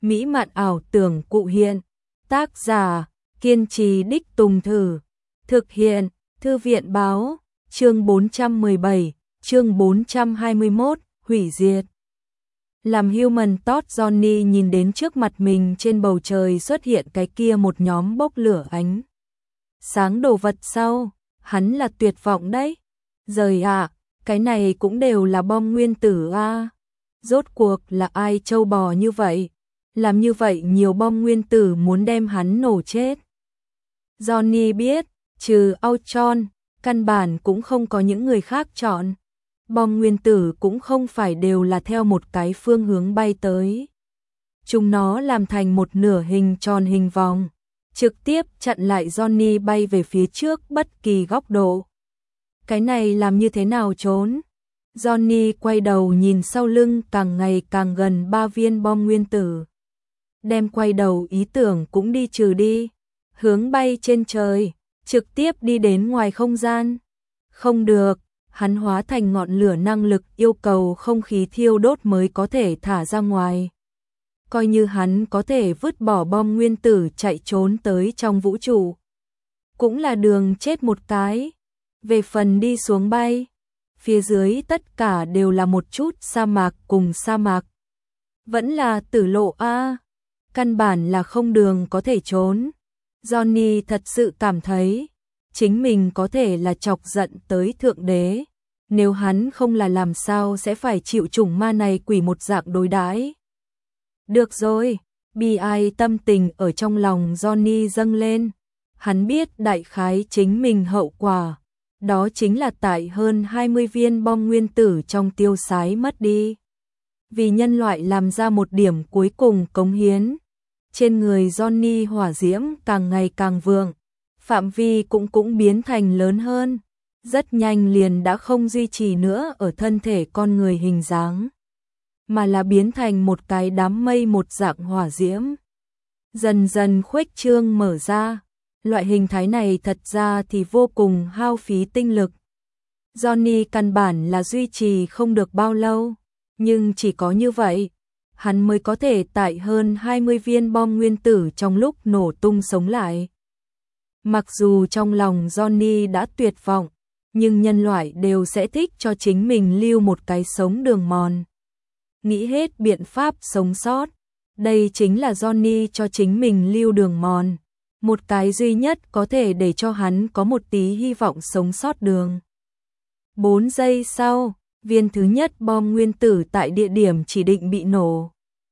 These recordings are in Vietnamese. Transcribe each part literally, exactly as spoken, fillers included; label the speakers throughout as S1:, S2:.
S1: mỹ mạn ảo tưởng cụ hiện. Tác giả, kiên trì đích tùng thử. Thực hiện, Thư viện báo, chương bốn trăm mười bảy, chương bốn trăm hai mươi mốt, hủy diệt. Làm Human Torch Johnny nhìn đến trước mặt mình trên bầu trời xuất hiện cái kia một nhóm bốc lửa ánh sáng đồ vật sau, hắn là tuyệt vọng đấy. Giời ạ, cái này cũng đều là bom nguyên tử a. Rốt cuộc là ai trâu bò như vậy? Làm như vậy nhiều bom nguyên tử muốn đem hắn nổ chết. Johnny biết, trừ Ultron, căn bản cũng không có những người khác chọn. Bom nguyên tử cũng không phải đều là theo một cái phương hướng bay tới. Chúng nó làm thành một nửa hình tròn hình vòng, trực tiếp chặn lại Johnny bay về phía trước bất kỳ góc độ. Cái này làm như thế nào trốn? Johnny quay đầu nhìn sau lưng càng ngày càng gần ba viên bom nguyên tử. Đem quay đầu ý tưởng cũng đi trừ đi, hướng bay trên trời, trực tiếp đi đến ngoài không gian. Không được, hắn hóa thành ngọn lửa năng lực yêu cầu không khí thiêu đốt mới có thể thả ra ngoài. Coi như hắn có thể vứt bỏ bom nguyên tử chạy trốn tới trong vũ trụ, cũng là đường chết một cái. Về phần đi xuống bay, phía dưới tất cả đều là một chút sa mạc cùng sa mạc. Vẫn là tử lộ a, căn bản là không đường có thể trốn. Johnny thật sự cảm thấy chính mình có thể là chọc giận tới Thượng Đế. Nếu hắn không là làm sao sẽ phải chịu chủng ma này quỷ một dạng đối đãi. Được rồi, bi ai tâm tình ở trong lòng Johnny dâng lên. Hắn biết đại khái chính mình hậu quả. Đó chính là tại hơn hai mươi viên bom nguyên tử trong tiêu sái mất đi. Vì nhân loại làm ra một điểm cuối cùng cống hiến. Trên người Johnny hỏa diễm càng ngày càng vượng. Phạm vi cũng cũng biến thành lớn hơn. Rất nhanh liền đã không duy trì nữa ở thân thể con người hình dáng, mà là biến thành một cái đám mây một dạng hỏa diễm. Dần dần khuếch trương mở ra. Loại hình thái này thật ra thì vô cùng hao phí tinh lực. Johnny căn bản là duy trì không được bao lâu, nhưng chỉ có như vậy, hắn mới có thể tại hơn hai mươi viên bom nguyên tử trong lúc nổ tung sống lại. Mặc dù trong lòng Johnny đã tuyệt vọng, nhưng nhân loại đều sẽ thích cho chính mình lưu một cái sống đường mòn. Nghĩ hết biện pháp sống sót, đây chính là Johnny cho chính mình lưu đường mòn. Một cái duy nhất có thể để cho hắn có một tí hy vọng sống sót đường. Bốn giây sau, viên thứ nhất bom nguyên tử tại địa điểm chỉ định bị nổ.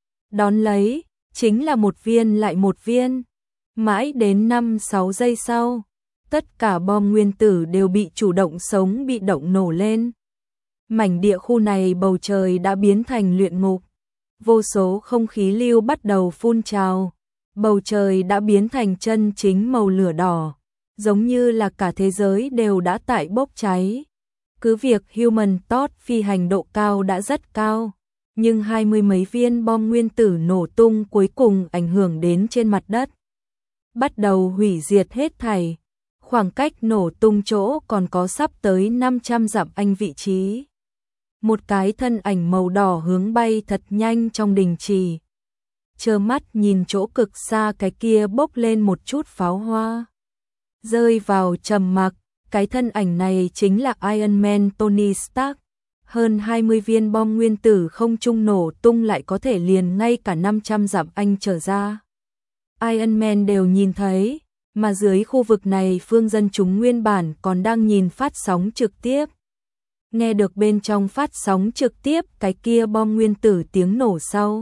S1: Đón lấy, chính là một viên lại một viên. Mãi đến năm sáu giây sau, tất cả bom nguyên tử đều bị chủ động sống bị động nổ lên. Mảnh địa khu này bầu trời đã biến thành luyện ngục. Vô số không khí lưu bắt đầu phun trào. Bầu trời đã biến thành chân chính màu lửa đỏ, giống như là cả thế giới đều đã tại bốc cháy. Cứ việc Human Torch phi hành độ cao đã rất cao, nhưng hai mươi mấy viên bom nguyên tử nổ tung cuối cùng ảnh hưởng đến trên mặt đất. Bắt đầu hủy diệt hết thảy. Khoảng cách nổ tung chỗ còn có sắp tới năm trăm dặm anh vị trí. Một cái thân ảnh màu đỏ hướng bay thật nhanh trong đình trì. Trơ mắt nhìn chỗ cực xa cái kia bốc lên một chút pháo hoa. Rơi vào trầm mặc, cái thân ảnh này chính là Iron Man Tony Stark. Hơn hai mươi viên bom nguyên tử không trung nổ tung lại có thể liền ngay cả năm trăm dặm anh trở ra. Iron Man đều nhìn thấy, mà dưới khu vực này phương dân chúng nguyên bản còn đang nhìn phát sóng trực tiếp. Nghe được bên trong phát sóng trực tiếp cái kia bom nguyên tử tiếng nổ sau.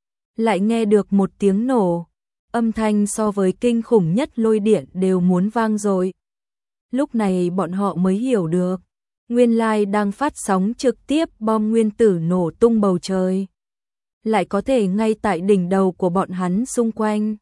S1: Lại nghe được một tiếng nổ, âm thanh so với kinh khủng nhất lôi điện đều muốn vang rồi. Lúc này bọn họ mới hiểu được, nguyên lai đang phát sóng trực tiếp bom nguyên tử nổ tung bầu trời. Lại có thể ngay tại đỉnh đầu của bọn hắn xung quanh.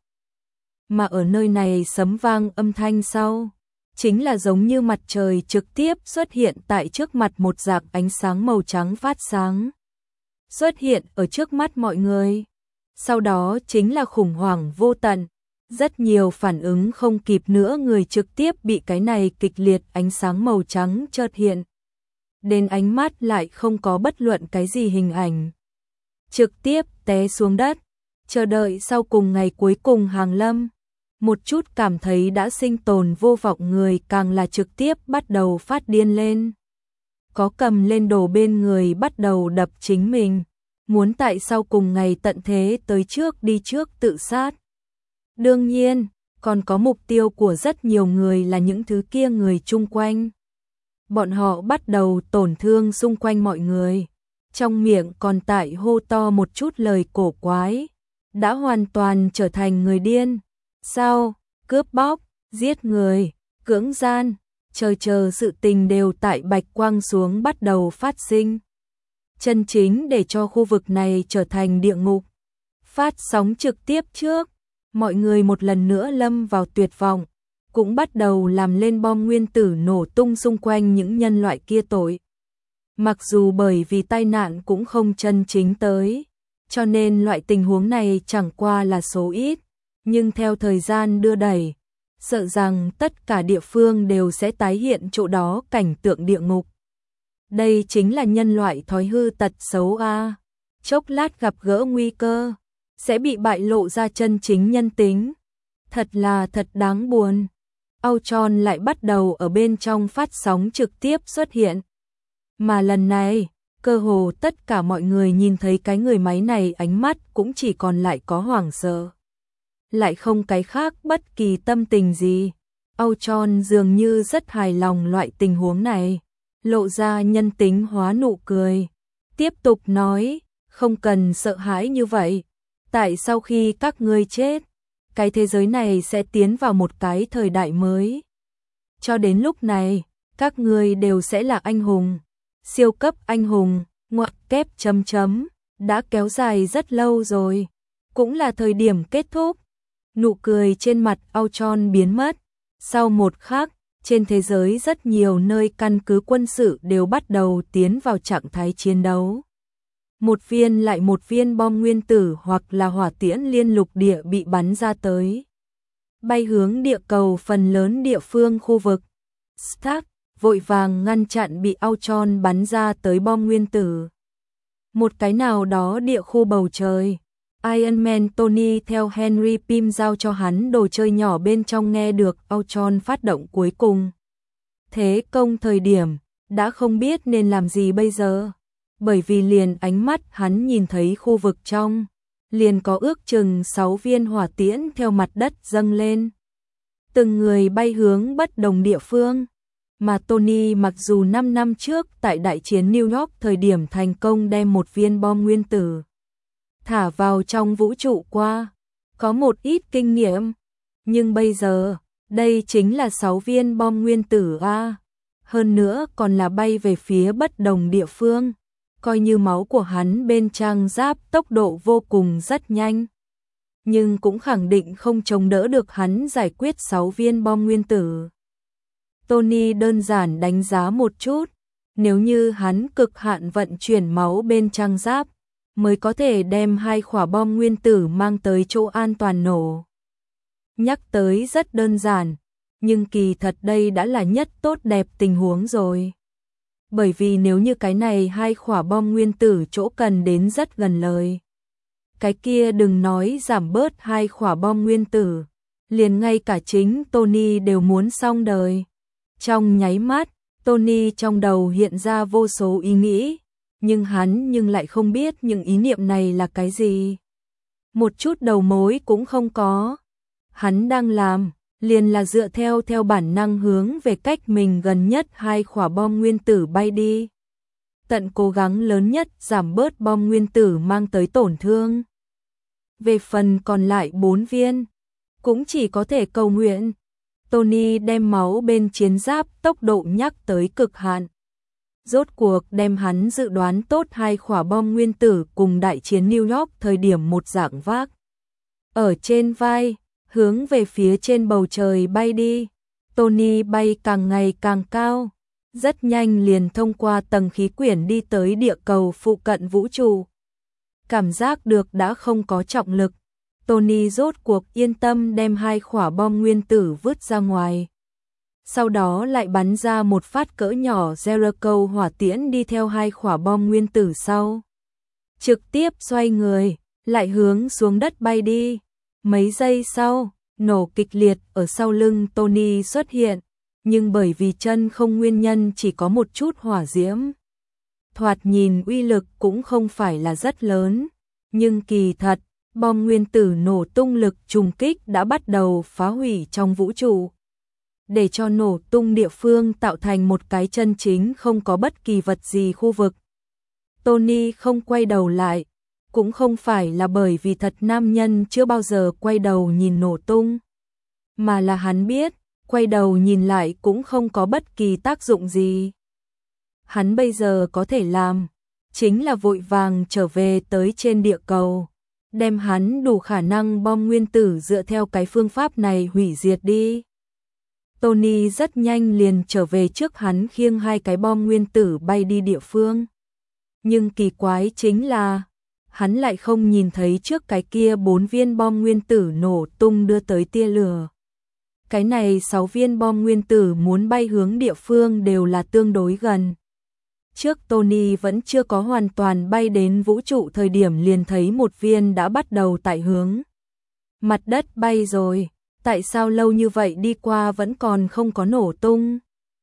S1: Mà ở nơi này sấm vang âm thanh sau, chính là giống như mặt trời trực tiếp xuất hiện tại trước mặt một dạng ánh sáng màu trắng phát sáng. Xuất hiện ở trước mắt mọi người. Sau đó chính là khủng hoảng vô tận. Rất nhiều phản ứng không kịp nữa người trực tiếp bị cái này kịch liệt ánh sáng màu trắng chợt hiện. Đến ánh mắt lại không có bất luận cái gì hình ảnh. Trực tiếp té xuống đất. chờ đợi sau cùng ngày cuối cùng hàng lâm. Một chút cảm thấy đã sinh tồn vô vọng người càng là trực tiếp bắt đầu phát điên lên. Có cầm lên đồ bên người bắt đầu đập chính mình, muốn tại sau cùng ngày tận thế tới trước đi trước tự sát. Đương nhiên, còn có mục tiêu của rất nhiều người là những thứ kia người chung quanh. Bọn họ bắt đầu tổn thương xung quanh mọi người, trong miệng còn tại hô to một chút lời cổ quái, đã hoàn toàn trở thành người điên. Sao, cướp bóc, giết người, cưỡng gian, chờ chờ sự tình đều tại bạch quang xuống bắt đầu phát sinh. Chân chính để cho khu vực này trở thành địa ngục. Phát sóng trực tiếp trước, mọi người một lần nữa lâm vào tuyệt vọng, cũng bắt đầu làm lên bom nguyên tử nổ tung xung quanh những nhân loại kia tội. Mặc dù bởi vì tai nạn cũng không chân chính tới, cho nên loại tình huống này chẳng qua là số ít, nhưng theo thời gian đưa đẩy, sợ rằng tất cả địa phương đều sẽ tái hiện chỗ đó cảnh tượng địa ngục. Đây chính là nhân loại thói hư tật xấu a. Chốc lát gặp gỡ nguy cơ, sẽ bị bại lộ ra chân chính nhân tính. Thật là thật đáng buồn. Ultron lại bắt đầu ở bên trong phát sóng trực tiếp xuất hiện. Mà lần này, cơ hồ tất cả mọi người nhìn thấy cái người máy này ánh mắt cũng chỉ còn lại có hoảng sợ. Lại không cái khác bất kỳ tâm tình gì. Ultron dường như rất hài lòng loại tình huống này, lộ ra nhân tính hóa nụ cười. Tiếp tục nói, không cần sợ hãi như vậy. Tại sau khi các ngươi chết, cái thế giới này sẽ tiến vào một cái thời đại mới. Cho đến lúc này, các ngươi đều sẽ là anh hùng. Siêu cấp anh hùng, ngoặc kép chấm chấm, đã kéo dài rất lâu rồi. Cũng là thời điểm kết thúc. Nụ cười trên mặt Ultron biến mất. Sau một khắc, trên thế giới rất nhiều nơi căn cứ quân sự đều bắt đầu tiến vào trạng thái chiến đấu. Một viên lại một viên bom nguyên tử hoặc là hỏa tiễn liên lục địa bị bắn ra tới. Bay hướng địa cầu phần lớn địa phương khu vực. Stark vội vàng ngăn chặn bị Ultron bắn ra tới bom nguyên tử. Một cái nào đó địa khu bầu trời. Iron Man Tony theo Henry Pym giao cho hắn đồ chơi nhỏ bên trong nghe được Ultron phát động cuối cùng. Thế công thời điểm, đã không biết nên làm gì bây giờ. Bởi vì liền ánh mắt hắn nhìn thấy khu vực trong, liền có ước chừng sáu viên hỏa tiễn theo mặt đất dâng lên. Từng người bay hướng bất đồng địa phương. Mà Tony mặc dù năm năm trước tại đại chiến New York thời điểm thành công đem một viên bom nguyên tử thả vào trong vũ trụ qua, có một ít kinh nghiệm. Nhưng bây giờ, đây chính là sáu viên bom nguyên tử a, hơn nữa còn là bay về phía bất đồng địa phương. Coi như máu của hắn bên trang giáp tốc độ vô cùng rất nhanh, nhưng cũng khẳng định không chống đỡ được hắn giải quyết sáu viên bom nguyên tử. Tony đơn giản đánh giá một chút, nếu như hắn cực hạn vận chuyển máu bên trang giáp, mới có thể đem hai quả bom nguyên tử mang tới chỗ an toàn nổ. Nhắc tới rất đơn giản, nhưng kỳ thật đây đã là nhất tốt đẹp tình huống rồi. Bởi vì nếu như cái này hai quả bom nguyên tử chỗ cần đến rất gần lời, cái kia đừng nói giảm bớt hai quả bom nguyên tử, liền ngay cả chính Tony đều muốn xong đời. Trong nháy mắt, Tony trong đầu hiện ra vô số ý nghĩ, nhưng hắn nhưng lại không biết những ý niệm này là cái gì. Một chút đầu mối cũng không có. Hắn đang làm, liền là dựa theo theo bản năng hướng về cách mình gần nhất hai quả bom nguyên tử bay đi. Tận cố gắng lớn nhất giảm bớt bom nguyên tử mang tới tổn thương. Về phần còn lại bốn viên, cũng chỉ có thể cầu nguyện. Tony đem máu bên chiến giáp tốc độ nhắc tới cực hạn. Rốt cuộc đem hắn dự đoán tốt hai quả bom nguyên tử cùng đại chiến New York thời điểm một dạng vác. Ở trên vai, hướng về phía trên bầu trời bay đi. Tony bay càng ngày càng cao, rất nhanh liền thông qua tầng khí quyển đi tới địa cầu phụ cận vũ trụ. Cảm giác được đã không có trọng lực, Tony rốt cuộc yên tâm đem hai quả bom nguyên tử vứt ra ngoài. Sau đó lại bắn ra một phát cỡ nhỏ Jericho hỏa tiễn đi theo hai quả bom nguyên tử sau. Trực tiếp xoay người, lại hướng xuống đất bay đi. Mấy giây sau, nổ kịch liệt ở sau lưng Tony xuất hiện, nhưng bởi vì chân không nguyên nhân chỉ có một chút hỏa diễm. Thoạt nhìn uy lực cũng không phải là rất lớn, nhưng kỳ thật, bom nguyên tử nổ tung lực trùng kích đã bắt đầu phá hủy trong vũ trụ. Để cho nổ tung địa phương tạo thành một cái chân chính không có bất kỳ vật gì khu vực. Tony không quay đầu lại, cũng không phải là bởi vì thật nam nhân chưa bao giờ quay đầu nhìn nổ tung, mà là hắn biết, quay đầu nhìn lại cũng không có bất kỳ tác dụng gì. Hắn bây giờ có thể làm, chính là vội vàng trở về tới trên địa cầu, đem hắn đủ khả năng bom nguyên tử dựa theo cái phương pháp này hủy diệt đi. Tony rất nhanh liền trở về trước hắn khiêng hai cái bom nguyên tử bay đi địa phương. Nhưng kỳ quái chính là, hắn lại không nhìn thấy trước cái kia bốn viên bom nguyên tử nổ tung đưa tới tia lửa. Cái này sáu viên bom nguyên tử muốn bay hướng địa phương đều là tương đối gần. Trước Tony vẫn chưa có hoàn toàn bay đến vũ trụ thời điểm liền thấy một viên đã bắt đầu tại hướng mặt đất bay rồi, tại sao lâu như vậy đi qua vẫn còn không có nổ tung?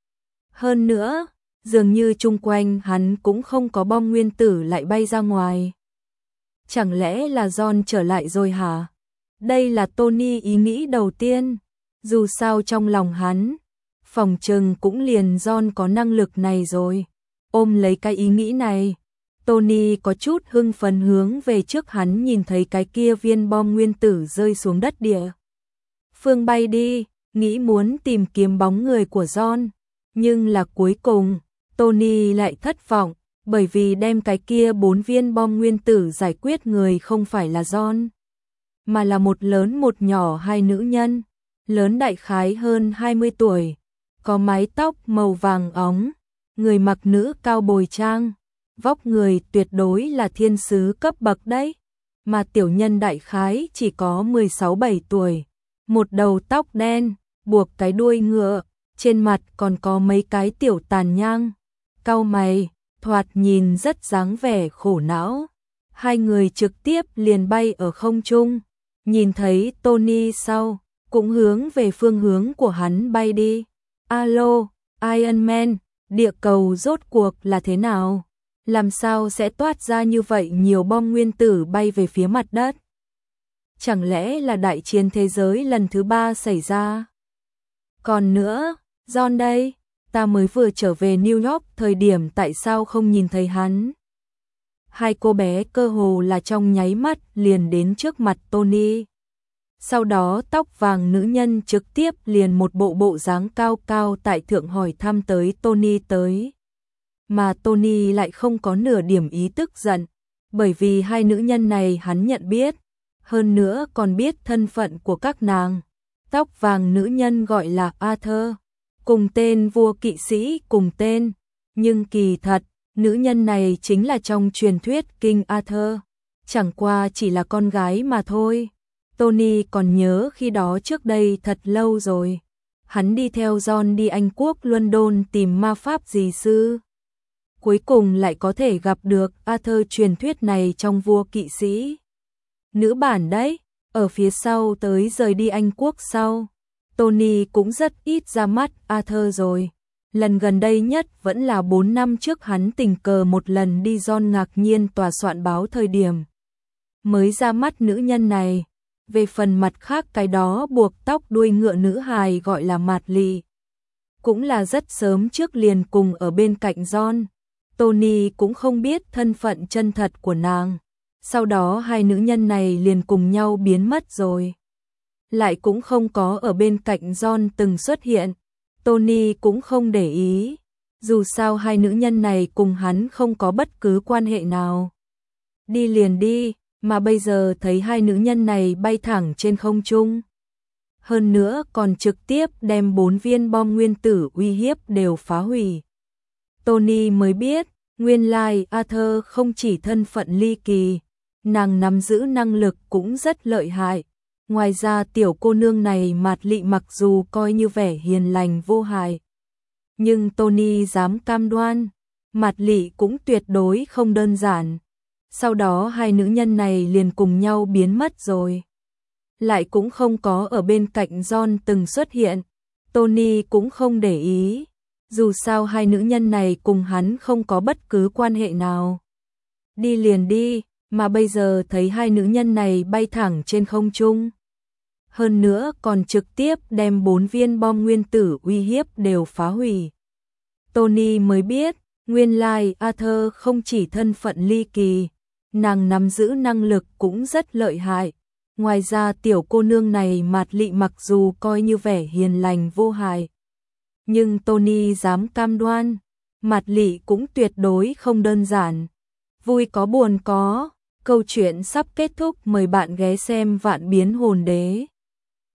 S1: Hơn nữa, dường như chung quanh hắn cũng không có bom nguyên tử lại bay ra ngoài. Chẳng lẽ là John trở lại rồi hả? Đây là Tony ý nghĩ đầu tiên, dù sao trong lòng hắn, phòng trừng cũng liền John có năng lực này rồi. Ôm lấy cái ý nghĩ này, Tony có chút hưng phấn hướng về trước hắn nhìn thấy cái kia viên bom nguyên tử rơi xuống đất địa phương bay đi, nghĩ muốn tìm kiếm bóng người của John, nhưng là cuối cùng, Tony lại thất vọng, bởi vì đem cái kia bốn viên bom nguyên tử giải quyết người không phải là John, mà là một lớn một nhỏ hai nữ nhân, lớn đại khái hơn hai mươi tuổi, có mái tóc màu vàng óng, người mặc nữ cao bồi trang, vóc người tuyệt đối là thiên sứ cấp bậc đấy, mà tiểu nhân đại khái chỉ có mười sáu bảy tuổi, một đầu tóc đen, buộc cái đuôi ngựa, trên mặt còn có mấy cái tiểu tàn nhang, cau mày, thoạt nhìn rất dáng vẻ khổ não. Hai người trực tiếp liền bay ở không trung, nhìn thấy Tony sau, cũng hướng về phương hướng của hắn bay đi. Alo, Iron Man, địa cầu rốt cuộc là thế nào? Làm sao sẽ toát ra như vậy nhiều bom nguyên tử bay về phía mặt đất? Chẳng lẽ là đại chiến thế giới lần thứ ba xảy ra? Còn nữa, John đây, ta mới vừa trở về New York thời điểm tại sao không nhìn thấy hắn? Hai cô bé cơ hồ là trong nháy mắt liền đến trước mặt Tony. Sau đó tóc vàng nữ nhân trực tiếp liền một bộ bộ dáng cao cao tại thượng hỏi thăm tới Tony tới. Mà Tony lại không có nửa điểm ý tức giận, bởi vì hai nữ nhân này hắn nhận biết, hơn nữa còn biết thân phận của các nàng. Tóc vàng nữ nhân gọi là Arthur, cùng tên vua kỵ sĩ cùng tên, nhưng kỳ thật, nữ nhân này chính là trong truyền thuyết King Arthur, chẳng qua chỉ là con gái mà thôi. Tony còn nhớ khi đó trước đây thật lâu rồi, hắn đi theo John đi Anh quốc London tìm ma pháp dì sư. Cuối cùng lại có thể gặp được Arthur truyền thuyết này trong vua kỵ sĩ. Nữ bản đấy, ở phía sau tới rời đi Anh quốc sau, Tony cũng rất ít ra mắt Arthur rồi. Lần gần đây nhất vẫn là bốn năm trước hắn tình cờ một lần đi John ngạc nhiên tòa soạn báo thời điểm. Mới ra mắt nữ nhân này. Về phần mặt khác cái đó buộc tóc đuôi ngựa nữ hài gọi là Mạt Lị, cũng là rất sớm trước liền cùng ở bên cạnh John. Tony cũng không biết thân phận chân thật của nàng. Sau đó hai nữ nhân này liền cùng nhau biến mất rồi. Lại cũng không có ở bên cạnh John từng xuất hiện. Tony cũng không để ý. Dù sao hai nữ nhân này cùng hắn không có bất cứ quan hệ nào. Đi liền đi. Mà bây giờ thấy hai nữ nhân này bay thẳng trên không trung. Hơn nữa còn trực tiếp đem bốn viên bom nguyên tử uy hiếp đều phá hủy. Tony mới biết, nguyên lai Arthur không chỉ thân phận ly kỳ, nàng nắm giữ năng lực cũng rất lợi hại. Ngoài ra tiểu cô nương này Mạt Lị mặc dù coi như vẻ hiền lành vô hại, nhưng Tony dám cam đoan, Mạt Lị cũng tuyệt đối không đơn giản. sau đó hai nữ nhân này liền cùng nhau biến mất rồi. Lại cũng không có ở bên cạnh John từng xuất hiện, Tony cũng không để ý, dù sao hai nữ nhân này cùng hắn không có bất cứ quan hệ nào. Đi liền đi, mà bây giờ thấy hai nữ nhân này bay thẳng trên không trung. Hơn nữa còn trực tiếp đem bốn viên bom nguyên tử uy hiếp đều phá hủy. Tony mới biết, nguyên lai Arthur không chỉ thân phận ly kỳ, nàng nắm giữ năng lực cũng rất lợi hại. Ngoài ra tiểu cô nương này Mạt Lị mặc dù coi như vẻ hiền lành vô hại, nhưng Tony dám cam đoan, Mạt Lị cũng tuyệt đối không đơn giản. Vui có buồn có, câu chuyện sắp kết thúc, mời bạn ghé xem Vạn Biến Hồn Đế.